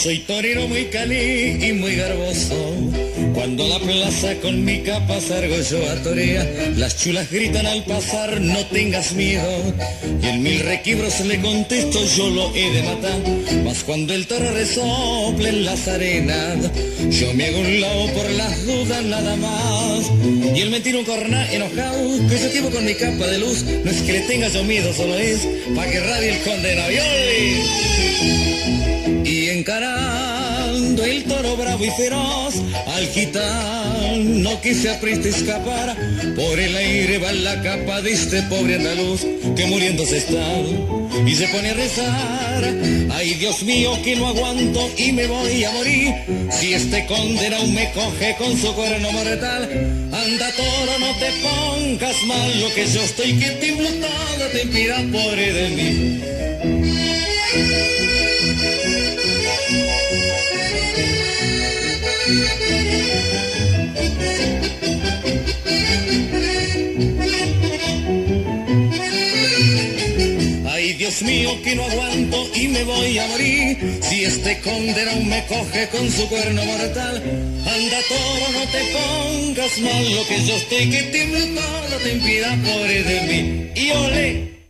Soy torero muy cali y muy garboso. Cuando a la plaza con mi capa salgo yo a torear, las chulas gritan al pasar, no tengas miedo. Y en mil requibros le contesto, yo lo he de matar. Mas cuando el toro resople en las arenas, yo me hago un lado por las dudas nada más. Y él me tira un corná enojado, que yo llevo con mi capa de luz. No es que le tenga yo miedo, solo es pa' que radie el condenado. Y encarando el toro bravo y feroz, al gitano que se apreste a escapar, por el aire va la capa de este pobre andaluz que muriéndose está y se pone a rezar. Ay, Dios mío, que no aguanto y me voy a morir si este condenado me coge con su cuerno mortal. Anda, toro, no te pongas mal, lo que yo estoy que tiemblo todo, te impida pobre de mí. Ay, Dios mío, que no aguanto y me voy a morir si este condenado me coge con su cuerno mortal. Anda, toro, no te pongas mal, lo que yo estoy que tiemblo todo, te impida pobre de mí. Y olé.